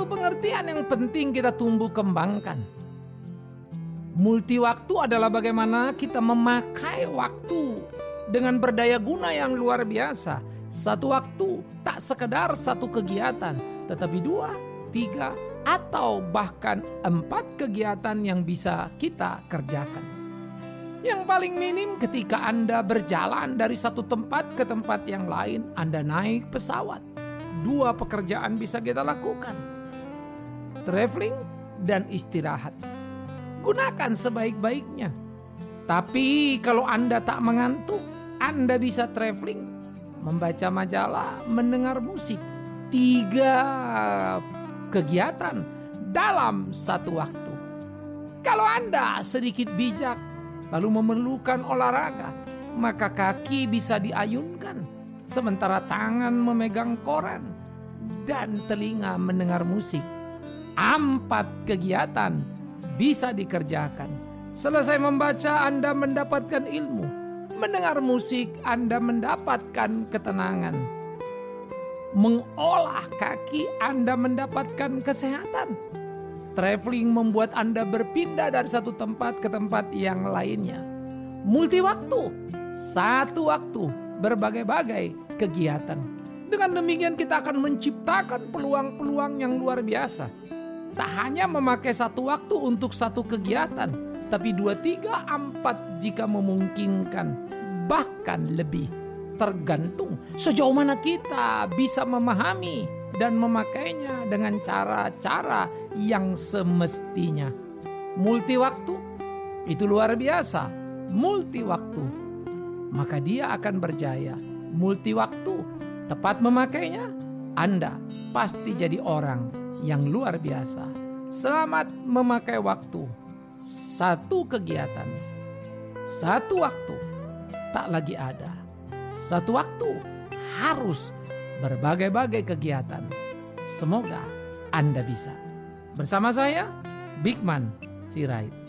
satu pengertian yang penting kita tumbuh kembangkan. Multi waktu adalah bagaimana kita memakai waktu dengan berdaya guna yang luar biasa. Satu waktu tak sekedar satu kegiatan, tetapi 2, 3, atau bahkan 4 kegiatan yang bisa kita kerjakan. Yang paling minim ketika Anda berjalan dari satu tempat ke tempat yang lain, Anda naik pesawat. 2 pekerjaan bisa kita lakukan. Traveling dan istirahat. Gunakan sebaik-baiknya. Tapi kalau Anda tak mengantuk, Anda bisa traveling, membaca majalah, mendengar musik. 3 kegiatan dalam satu waktu. Kalau Anda sedikit bijak, lalu memerlukan olahraga, maka kaki bisa diayunkan, sementara tangan memegang koran dan telinga mendengar musik. 4 kegiatan bisa dikerjakan. Selesai membaca, Anda mendapatkan ilmu. Mendengar musik, Anda mendapatkan ketenangan. Mengolah kaki, Anda mendapatkan kesehatan. Traveling membuat Anda berpindah dari satu tempat ke tempat yang lainnya. Multi waktu, satu waktu, berbagai-bagai kegiatan. Dengan demikian kita akan menciptakan peluang-peluang yang luar biasa. Tak hanya memakai satu waktu untuk satu kegiatan, tapi 2, 3, 4 jika memungkinkan, bahkan lebih. Tergantung sejauh mana kita bisa memahami dan memakainya dengan cara-cara yang semestinya. Multi waktu itu luar biasa. Multi waktu, maka dia akan berjaya. Multi waktu, tepat memakainya, Anda pasti jadi orang yang luar biasa. Selamat memakai waktu. Satu kegiatan, satu waktu tak lagi ada. Satu waktu harus berbagai-bagai kegiatan. Semoga Anda bisa. Bersama saya, Bigman Sirait.